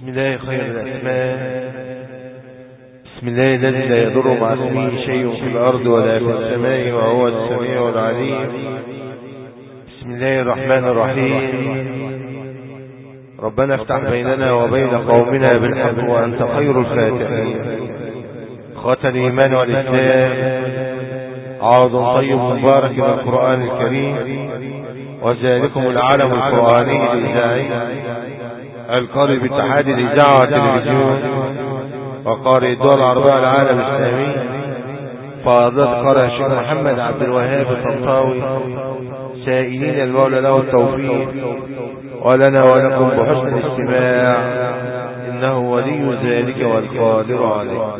بسم الله خير الأسماء. بسم الله الذي لا يضر مع اسمه شيء في الأرض ولا في السماء وهو السميع العليم. بسم الله الرحمن الرحيم. ربنا افتح بيننا وبين قومنا بالحق وأنت خير الفاتحين. خاتم الإيمان والإسلام عوض طيب مبارك من القرآن الكريم، وذلكم العالم القرآني الإذاعي القارئ باتحاد الإذاعة والتلفزيون وقارئ الدول العربية العالم الإسلامي، فضيلة قارئ الشيخ محمد عبد الوهاب الطنطاوي، سائلين المولى له التوفيق ولنا ولكم بحسن الاستماع، إنه ولي ذلك والقادر عليه.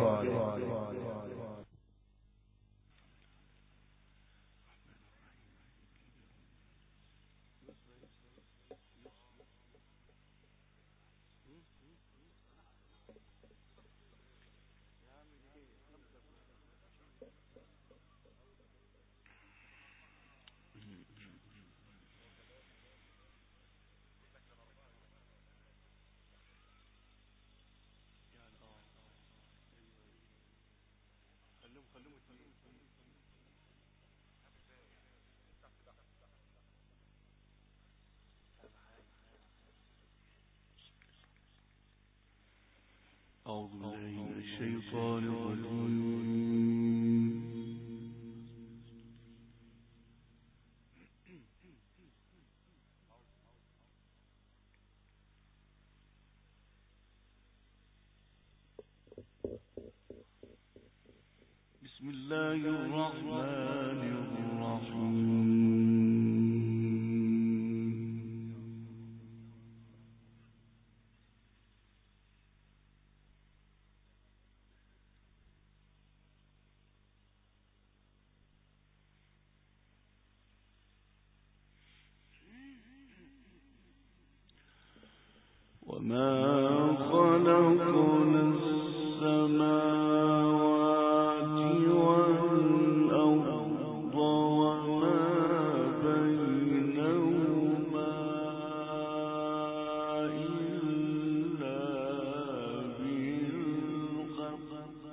أعوذ بالله من الشيطان الرجيم. بسم الله الرحمن الرحيم. وما خلقنا السماوات والأرض وما بينهما إلا بالحق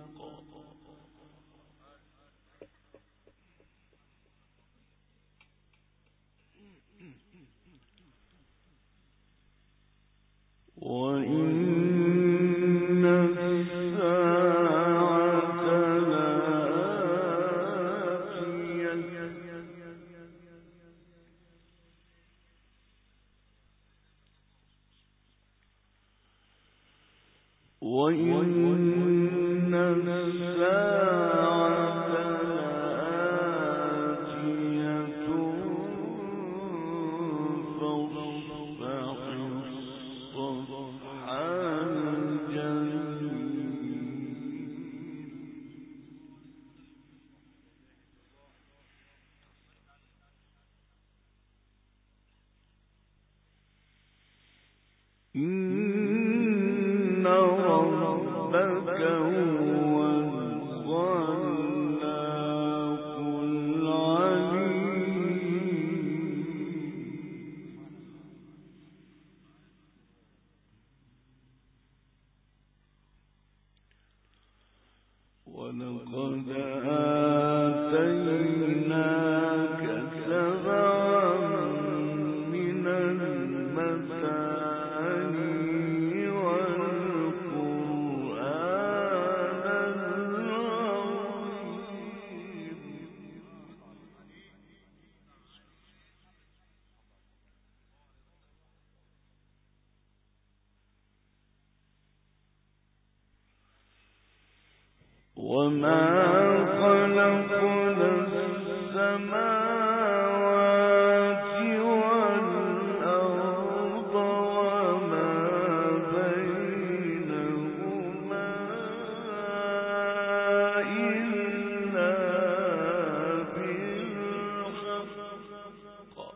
وإن الساعة لآتية وإن الساعة لآتية فاصفح الصفح الجميل. إن ربك هو الخلاق العليم. ولقد آتيناك سبعا من المثاني والقرآن العظيم. وما خلقنا السماوات والأرض وما بينهما إلا بالحق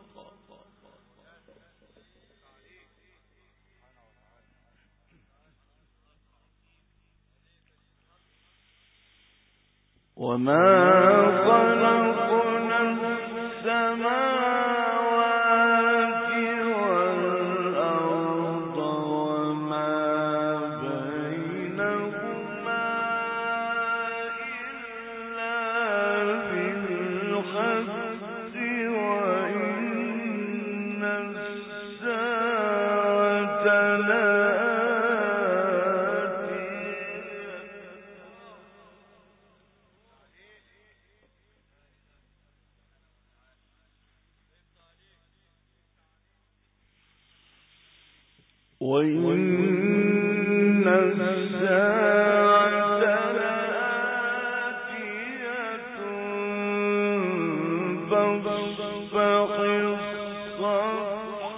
وما خلقنا السماوات والأرض وما وإن الساعة لآتية فاصفح الصفح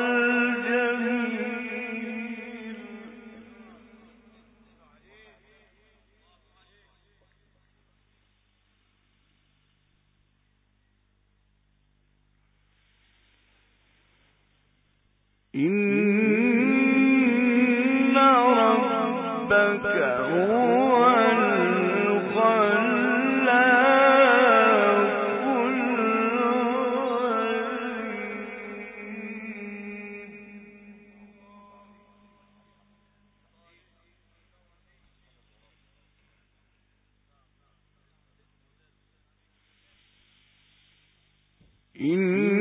الجميل إن ربك هو الخلاق العليم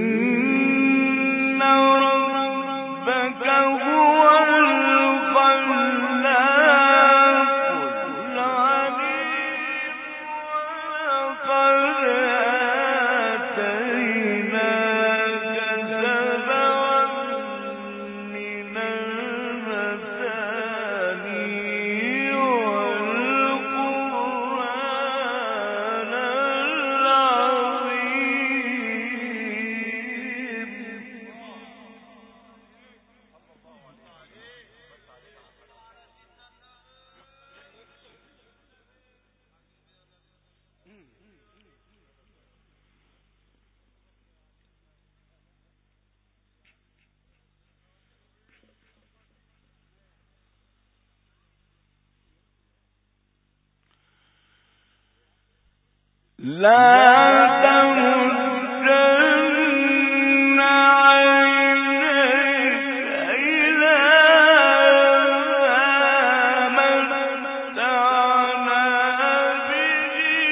إن ربك هو الخلاق العليم ولقد آتيناك سبعا من المثاني والقرآن العظيم لا تمدن عينيك إلى ما متعنا به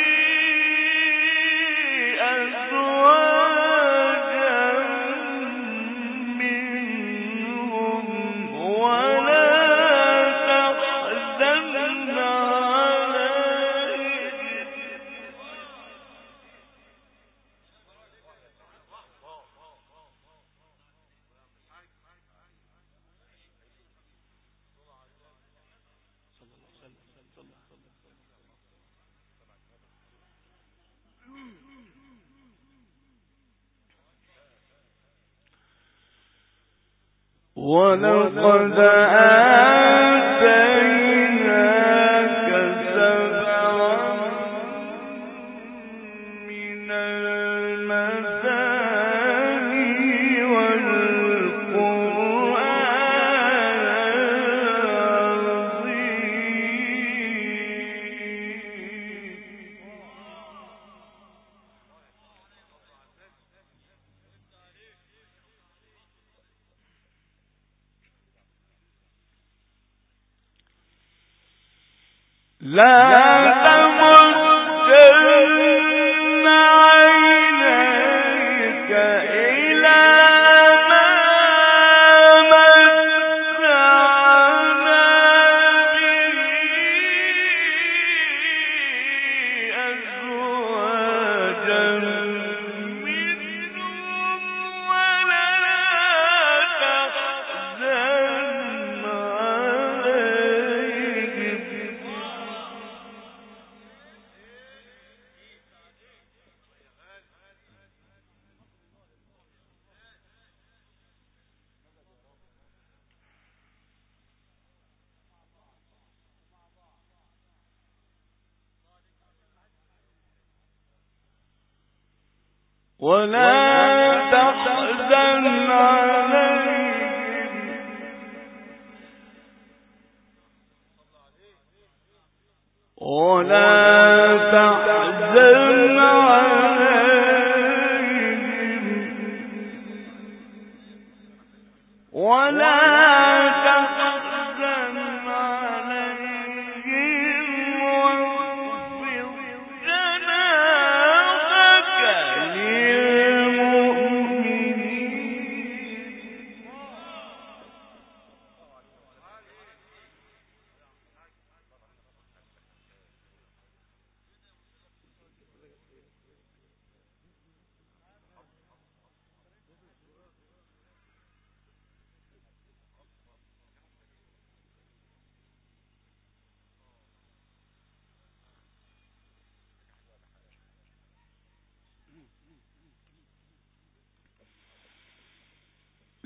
أزواجا منهم ولا تحزن عليهم ولقد آتيناك سبعا من المثاني والقرآن لا تمدن عينيك إلى ما متعنا به أزواجا منهم ولا تحزن عليهم واخفض جناحك للمؤمنين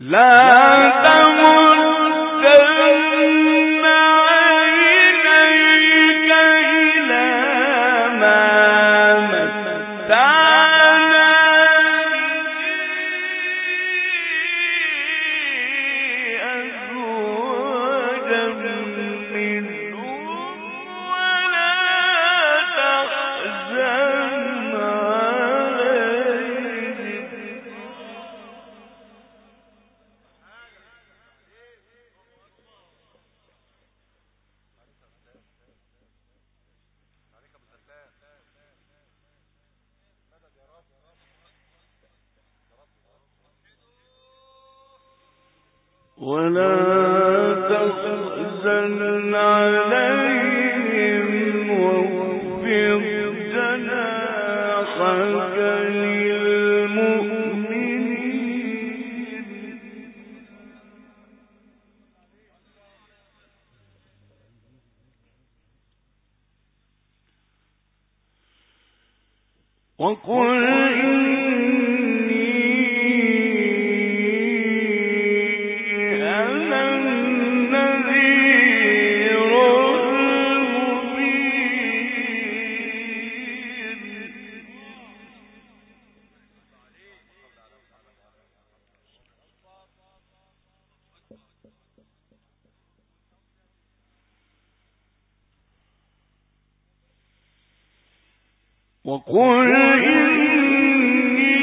وقل إني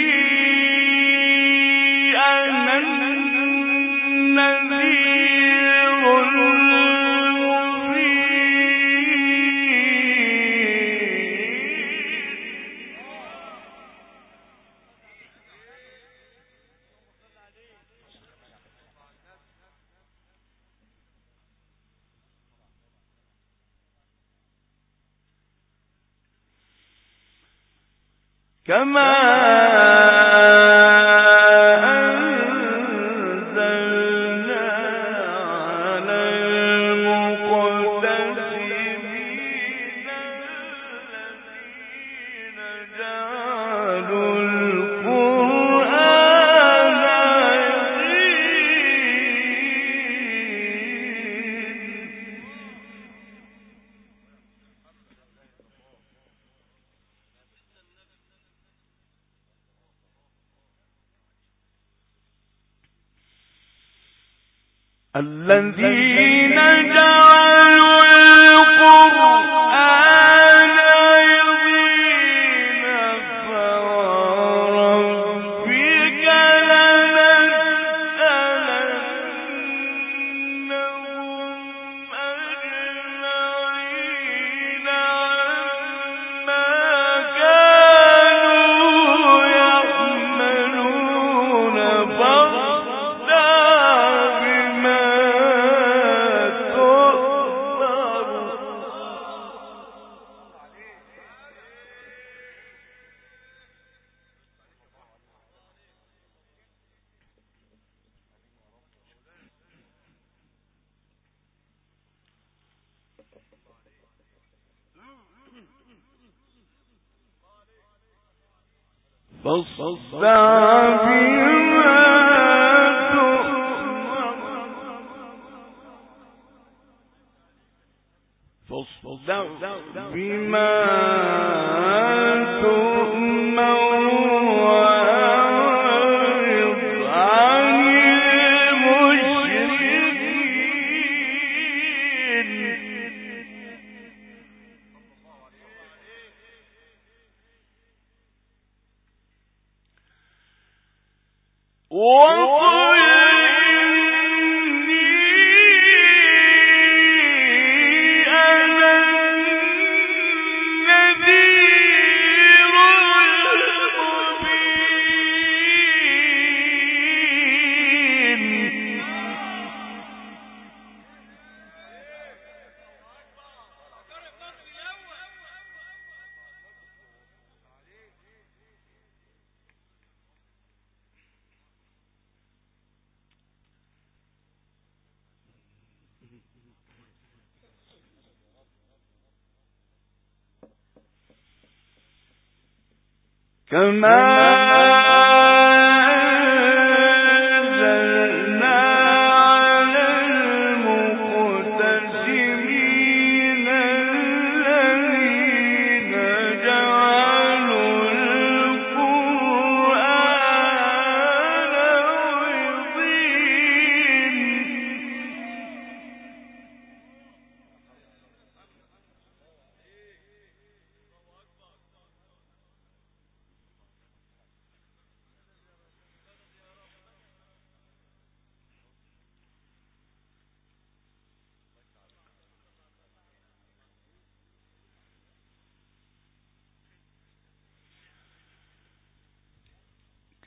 أنا النذير المبين. كما أنزلنا على المقتسمين الذين جعلوا القرآن عظيم. الذين جعلوا القرآن عظيم فوربك لنسألنهم أجمعين عما كانوا يعملون فاصدع بما تؤمر وأعرض عن المشركين. وقل إني أنا النذير المبين. كما أنزلنا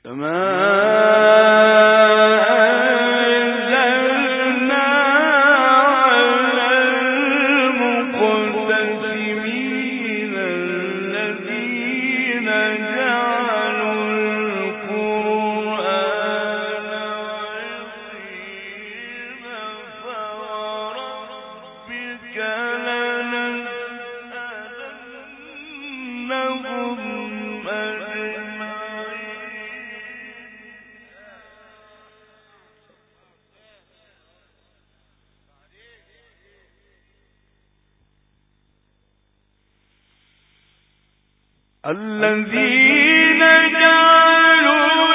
الذين جعلوا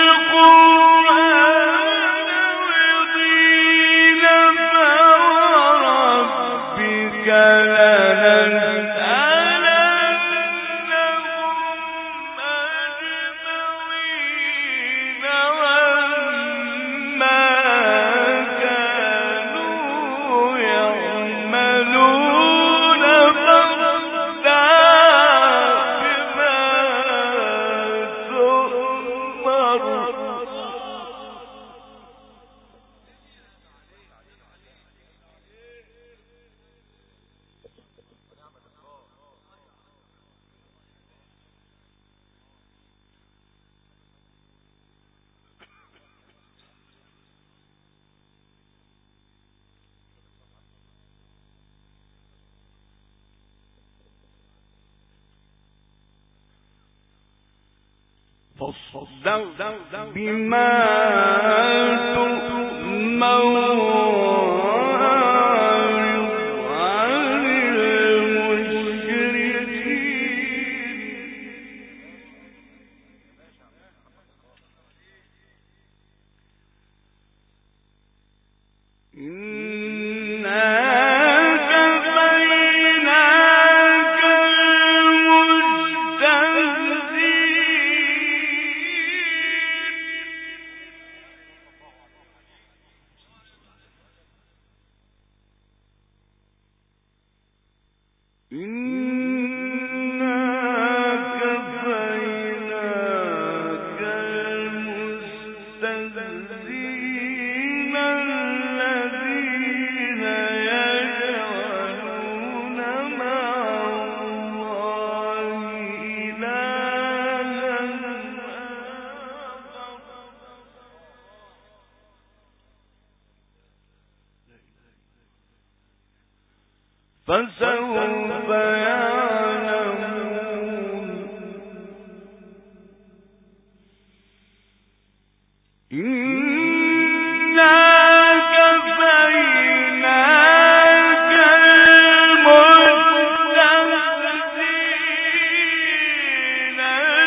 القرآن عضين فوربك لنسألنهم أجمعين عما كانوا يعملون فاصدع بما تؤمر عن المشركين فسوف يعلمون إنا كفيناك المستهزئين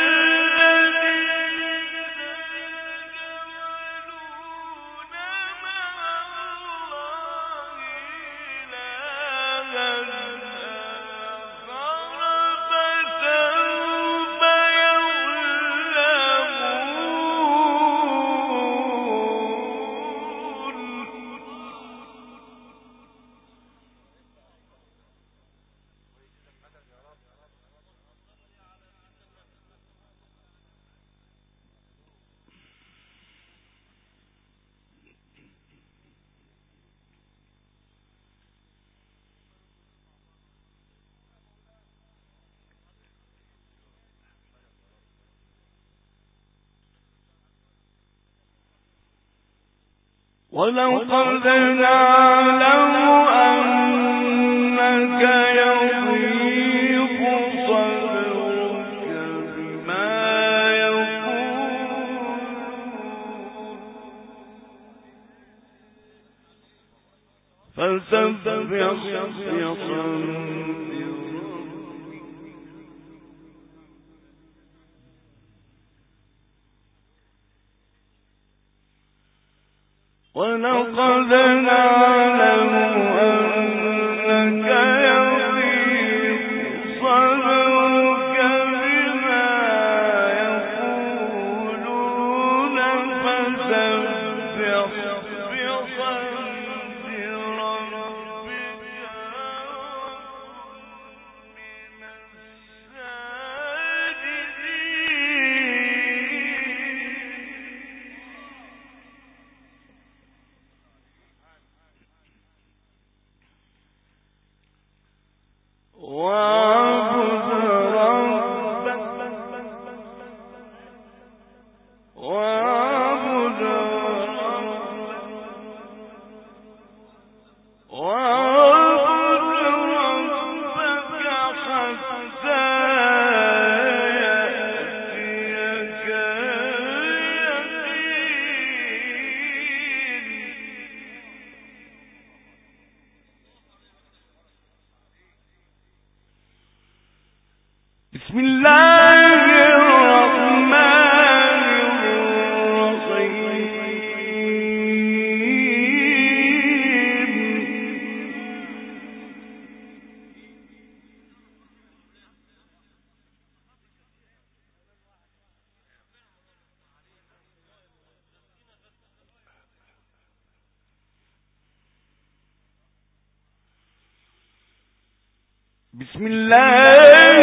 ولقد نعلم أنك يضيق صدرك بما يقولون فسبح بحمد ولقد نعلم أنك يضيق صدرك بما يقولون فسبح بحمد ربك من الساجدين بسم الله الرحمن الرحيم. بسم الله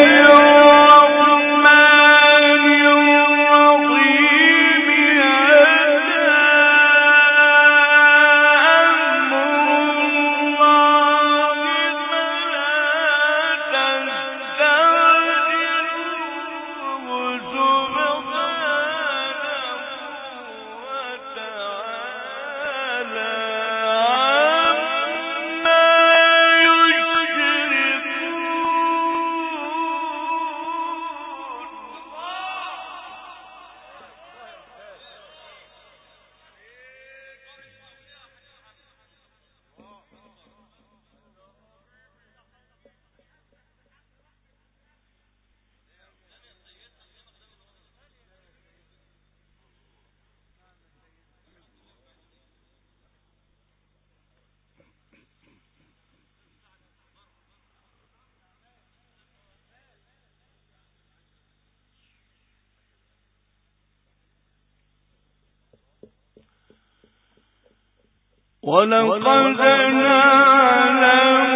ولقد نعلم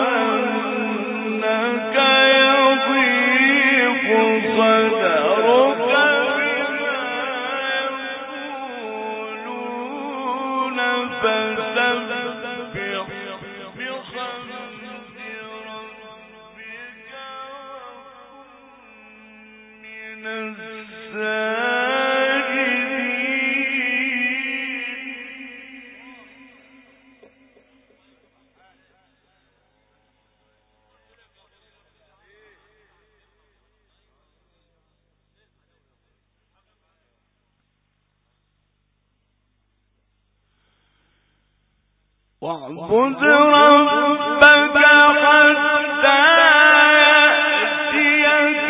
أنك يضيق صدرك بما يقولون فسبح بحمد ربك وكن من واعبد ربك حتى يأتيك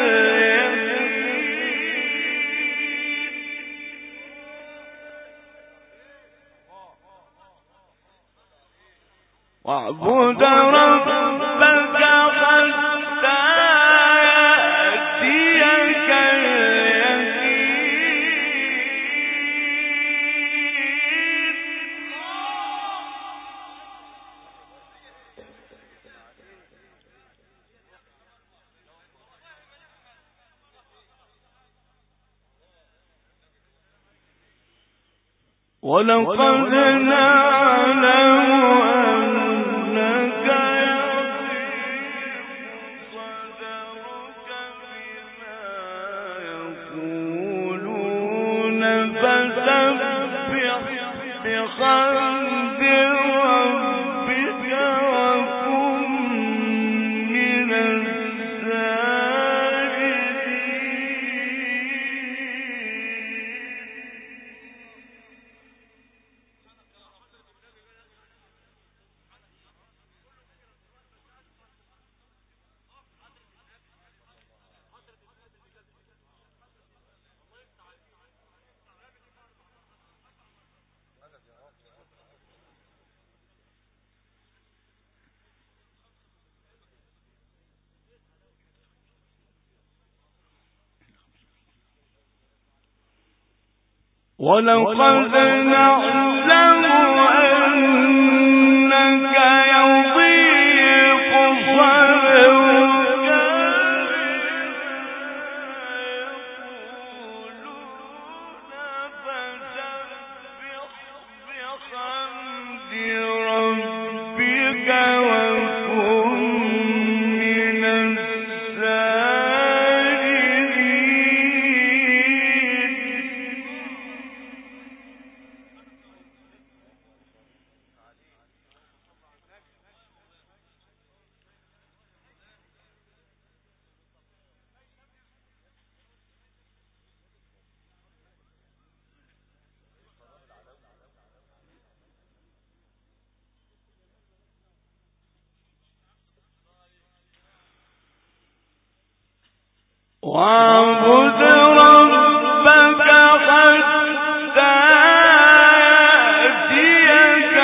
اليقين. واعبد ربك حتى يأتيك ولقد نعلم أنك يضيق صدرك بما يقولون فسبح بحمد ربك وكن من ولقد نعلم أنك يضيق صدرك واعبد ربك حتى يأتيك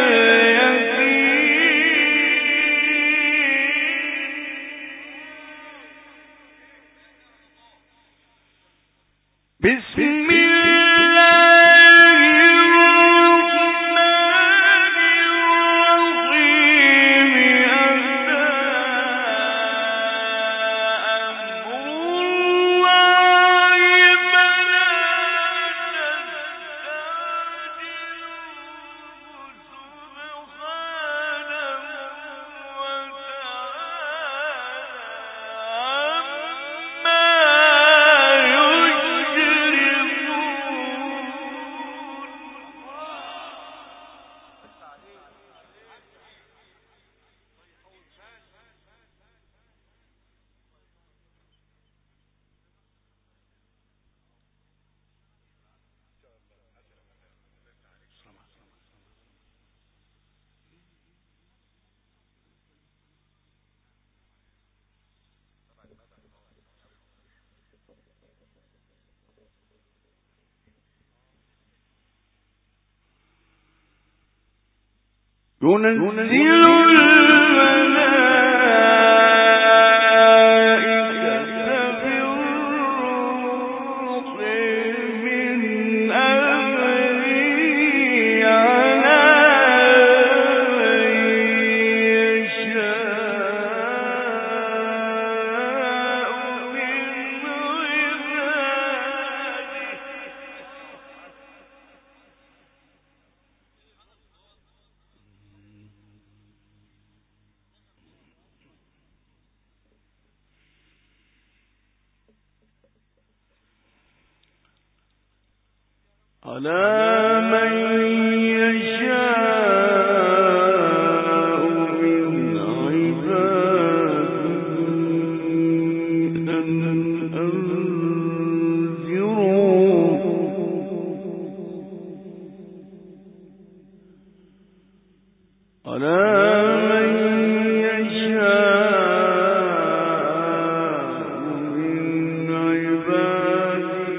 اليقين بسم ينزل على من يشاء من عباده أن أنذروا على من يشاء من عباده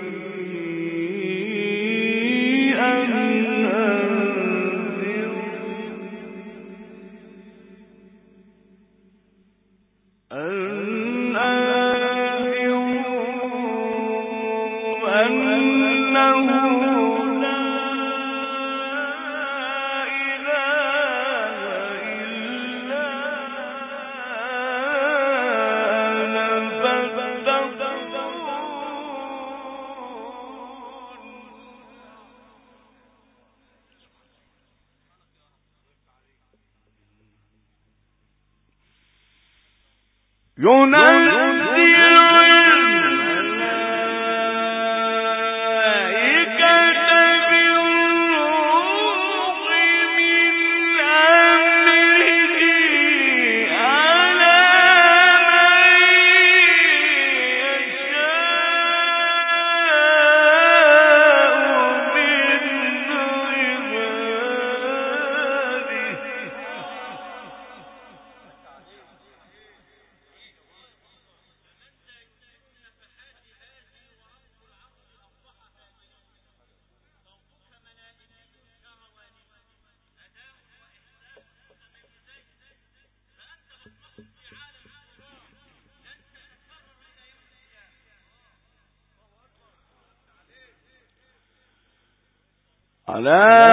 على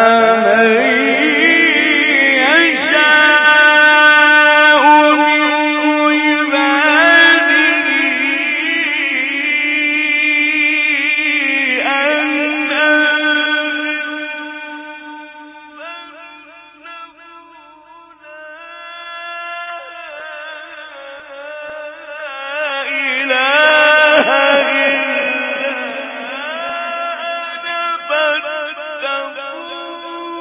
من يشاء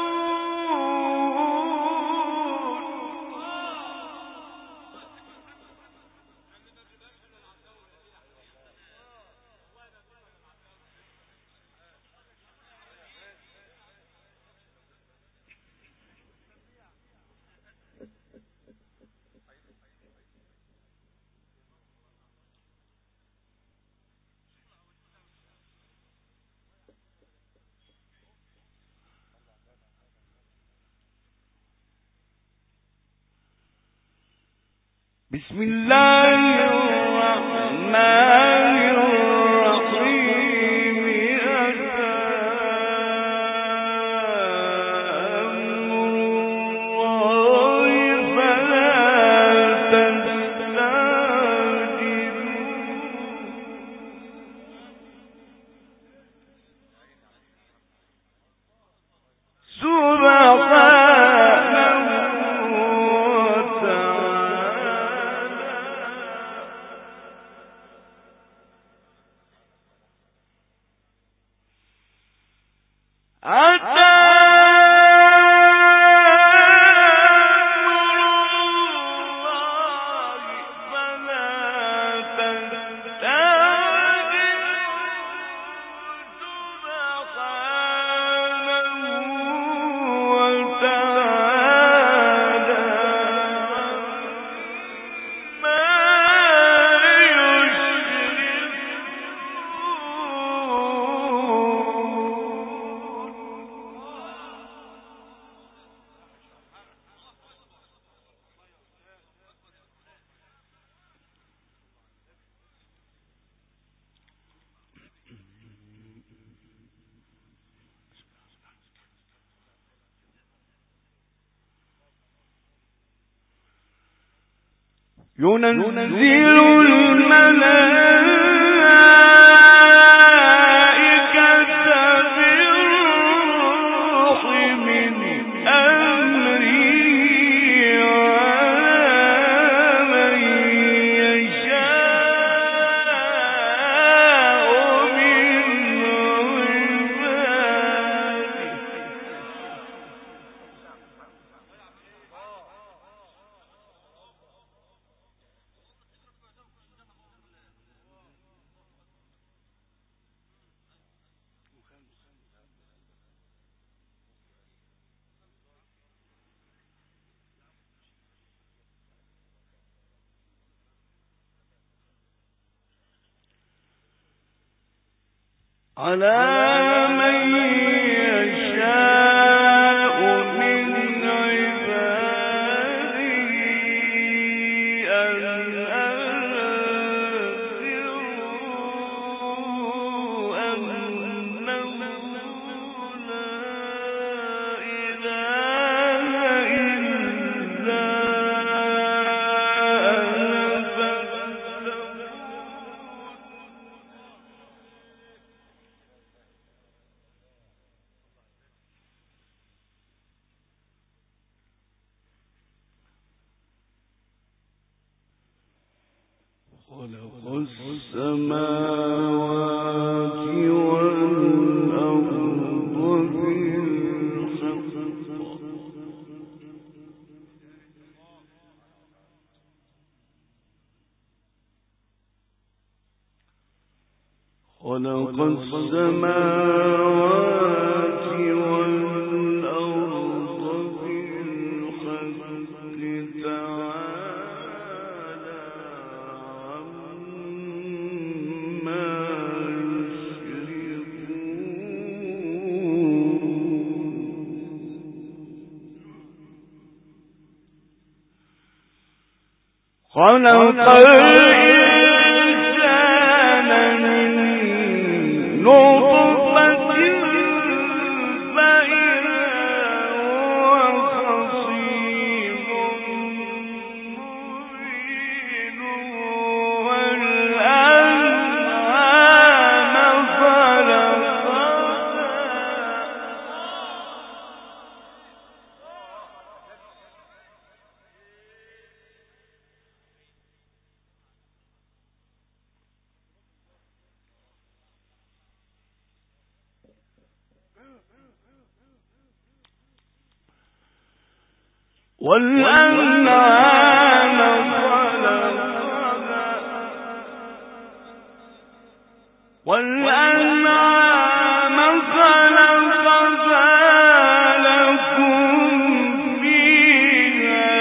بسم الله الرحمن الرحيم أتى أمر الله فلا تستعجلون سبحانه ينزل الملائكة بالروح من أمره على من يشاء من عباده على من يشاء من عباده أن أنذروا أنه لا إله إلا أنا فاتقون خلق السماوات والأرض بالحق خلق السماوات والأرض بالحق تعالى عما يشركون خلق الإنسان من نطفة فإذا هو خصيم مبين والأنعام خلقها والأنعام خلقها لكم فيها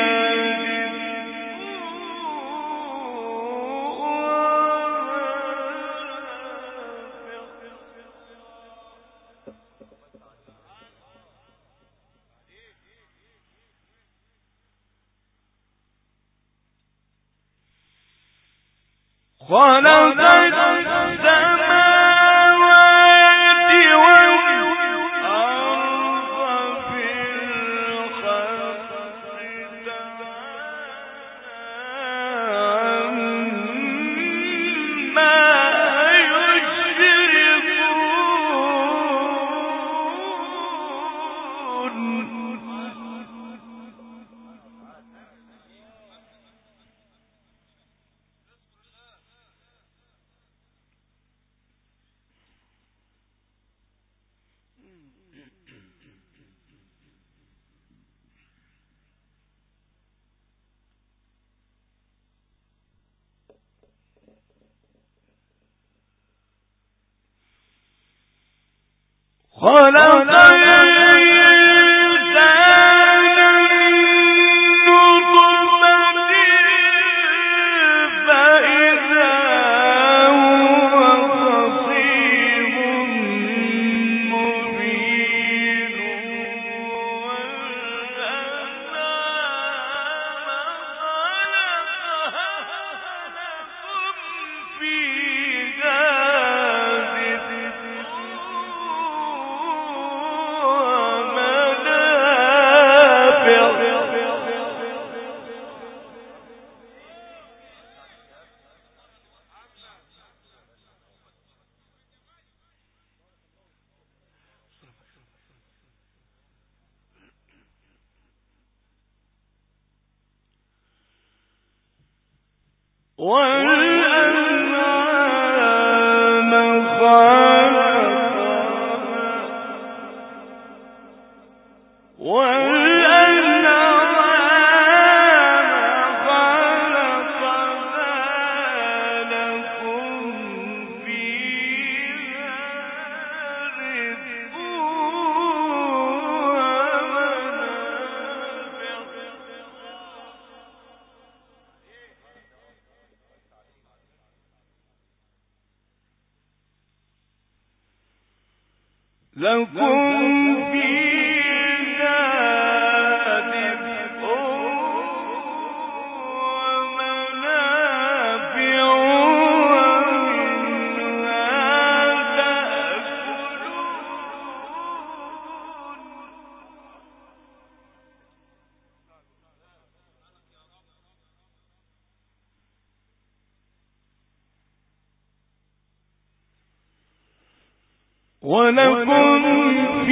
ولكم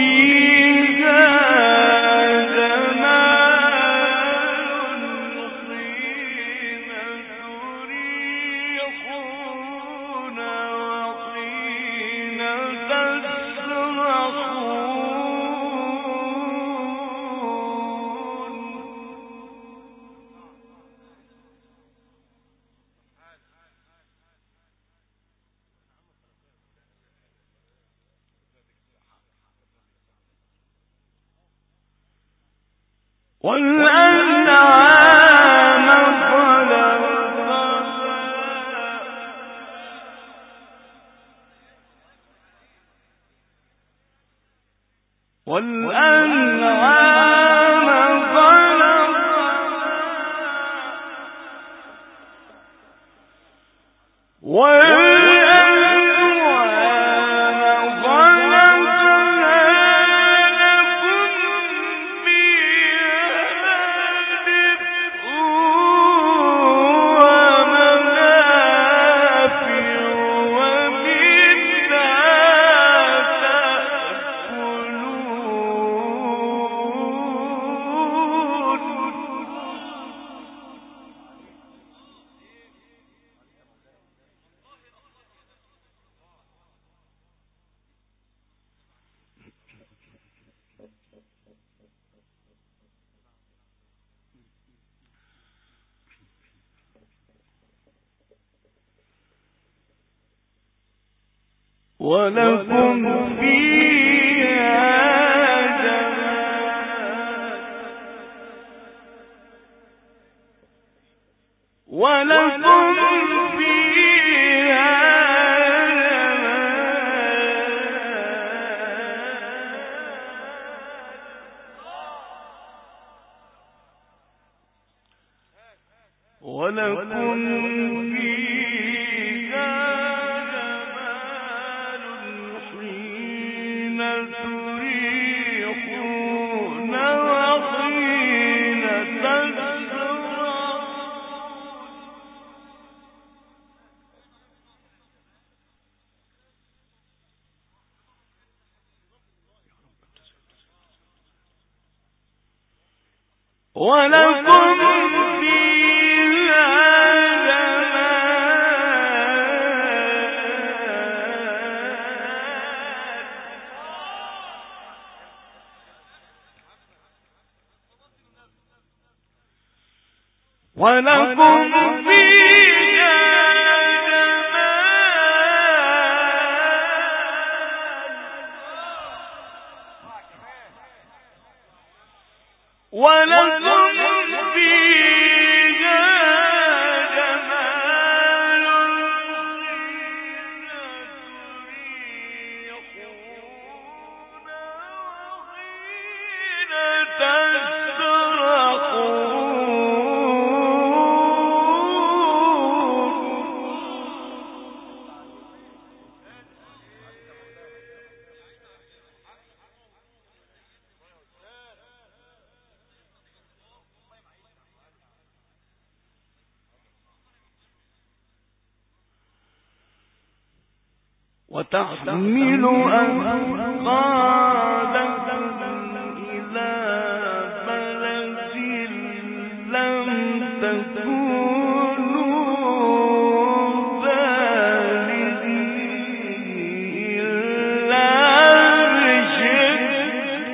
فيها والأنعام ولكم فيها ولكم فيها وتحمل أثقالكم إلى بلد لم تكونوا بالغيه إلا بشق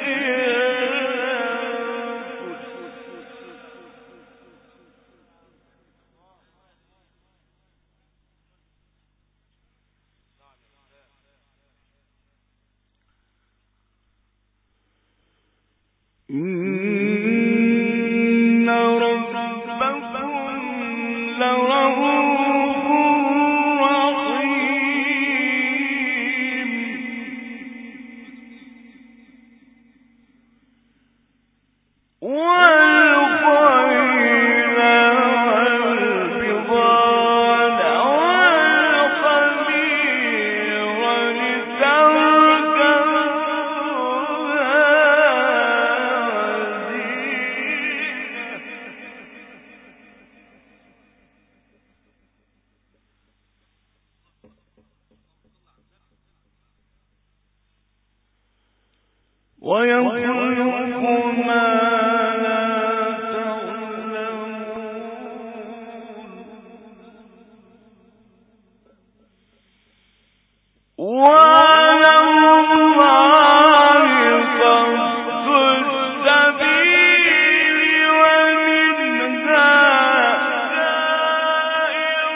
إن ربكم لرؤوف رحيم والخيل والبغال والحمير ويخلق ما لا تعلمون وعلى الله قصد السبيل ومنها جائر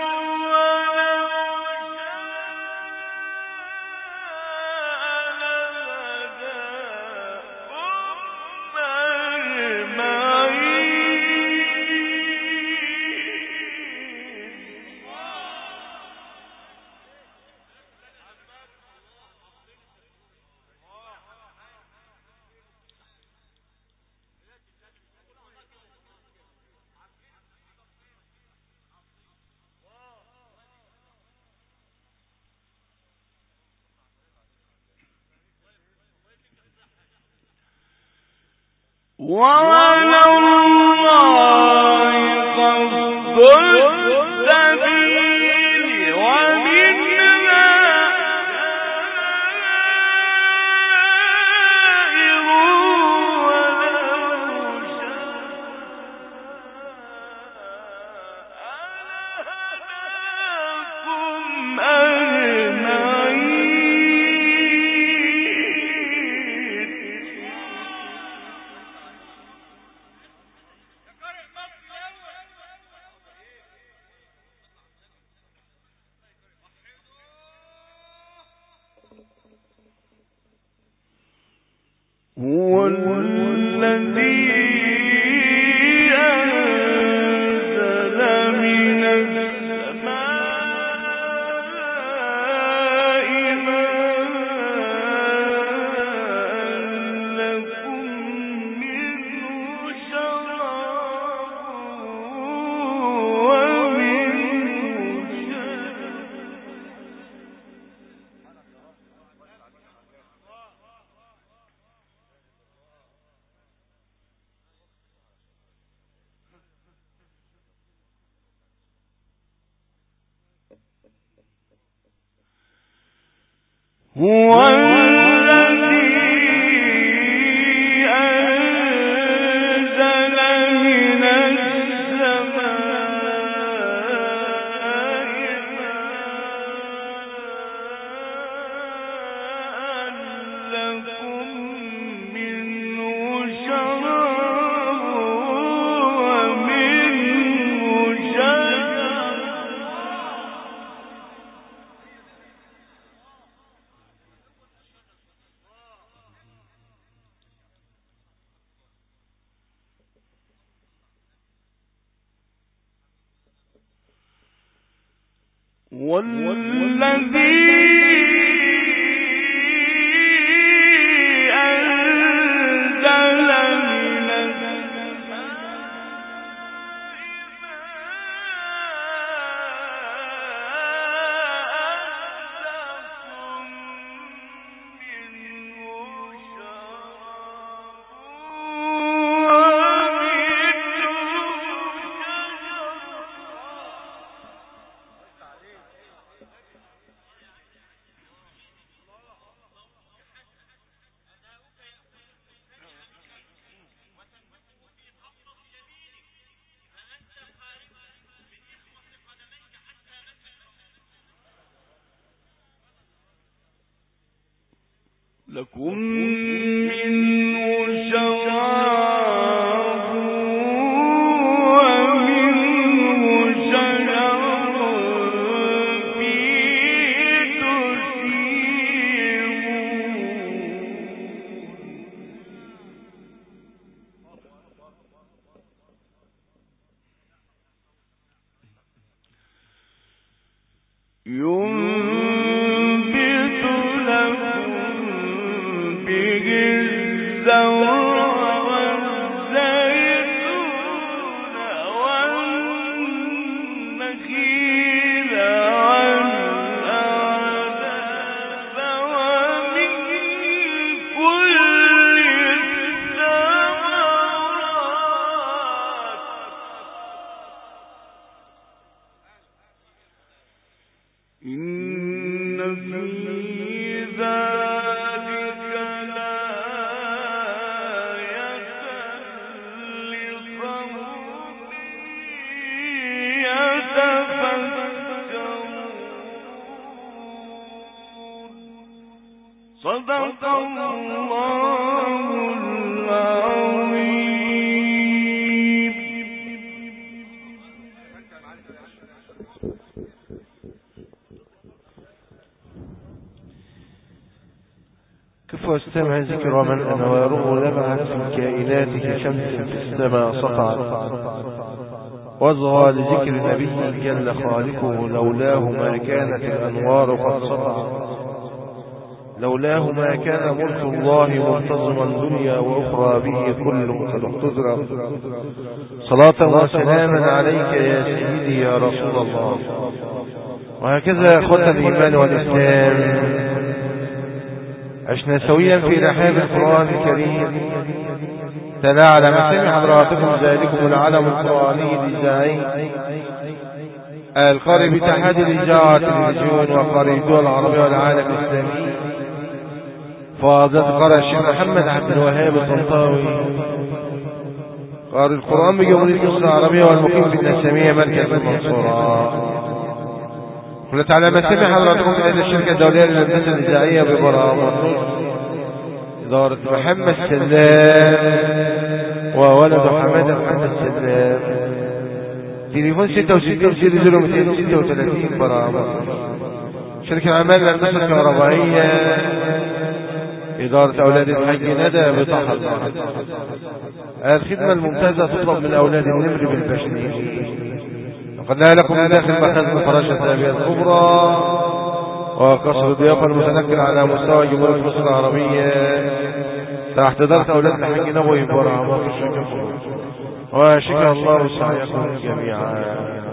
وعلى الله قصد السبيل ومنها جائر ولو شاء لهداكم هو الذي أنزل من السماء ماء لكم منه شراب ومنه شجر هو الذي أنزل لكم منه شراب ومنه شجر فيه تسيرون صدق الله العظيم. كف واستمع ذكر من أنواره لمعت في الكائنات كشمس في السماء سطعت، واصغى لذكر نبي جل خالقه، لولاه ما كانت الأنوار قد سطعت، لولاه ما كان ملك الله منتظما دنيا وأخرى به كل قد احتضر. صلاة وسلاما عليك يا سيدي يا رسول الله. وهكذا أخوة الإيمان والإسلام عشنا سويا في رحاب القرآن الكريم، تلا على مسامع حضراتكم ذلكم العلم القرآني الإذاعي القارئ باتحاد الإذاعة التلفزيون وقارئ الدول العربية والعالم الإسلامي، فضيلة قارئ الشيخ محمد عبد الوهاب الطنطاوي، قارئ القرآن بجمهورية مصر العربية والمقيم في النسامية مركز المنصورة. قلت على مسامع حضراتكم في الشركة الدولية للهندسة الإذاعية ببرامج إدارة محمد سلام وولد حمادة محمد سلام، تليفون 66 برامج. شركة أعمال الهندسة الكهربائية إدارة أولاد الحج ندى بطاحة البحر. الخدمة الممتازة تطلب من أولاد النمر بالبشري. وقدنا لكم من داخل مخازن فراشة الأبيض الكبرى وقصر الضيافة المتنكر على مستوى جمهورية مصر العربية تحت إدارة أولاد الحج نبوي برامج. وشكر الله سعيكم جميعا.